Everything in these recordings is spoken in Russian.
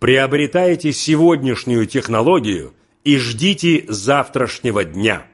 Приобретайте сегодняшнюю технологию и ждите завтрашнего дня.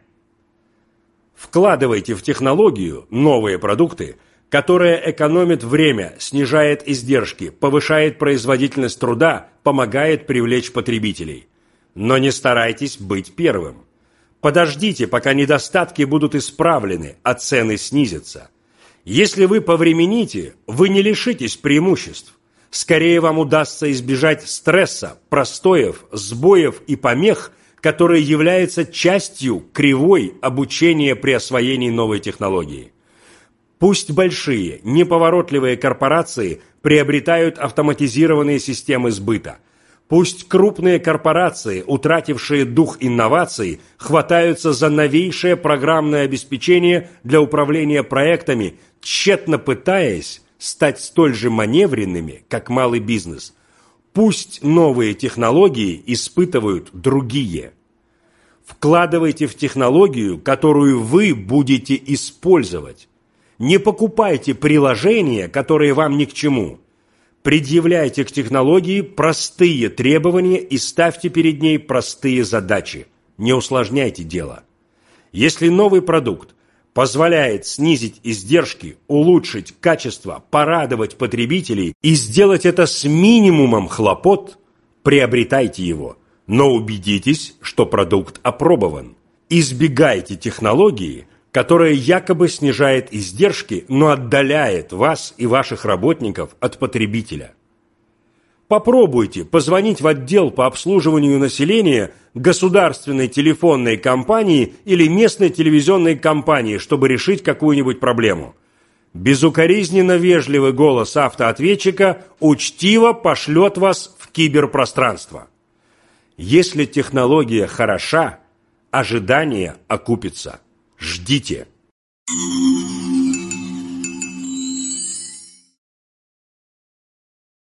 Вкладывайте в технологию новые продукты, которые экономят время, снижает издержки, повышает производительность труда, помогает привлечь потребителей. Но не старайтесь быть первым. Подождите, пока недостатки будут исправлены, а цены снизятся. Если вы повремените, вы не лишитесь преимуществ. Скорее вам удастся избежать стресса, простоев, сбоев и помех, которые являются частью кривой обучения при освоении новой технологии. Пусть большие, неповоротливые корпорации приобретают автоматизированные системы сбыта. Пусть крупные корпорации, утратившие дух инноваций, хватаются за новейшее программное обеспечение для управления проектами, тщетно пытаясь стать столь же маневренными, как малый бизнес. Пусть новые технологии испытывают другие. Вкладывайте в технологию, которую вы будете использовать. Не покупайте приложения, которые вам ни к чему. Предъявляйте к технологии простые требования и ставьте перед ней простые задачи. Не усложняйте дело. Если новый продукт позволяет снизить издержки, улучшить качество, порадовать потребителей и сделать это с минимумом хлопот, приобретайте его, но убедитесь, что продукт опробован. Избегайте технологии, которая якобы снижает издержки, но отдаляет вас и ваших работников от потребителя. Попробуйте позвонить в отдел по обслуживанию населения государственной телефонной компании или местной телевизионной компании, чтобы решить какую-нибудь проблему. Безукоризненно вежливый голос автоответчика учтиво пошлет вас в киберпространство. Если технология хороша, ожидание окупится. Ждите.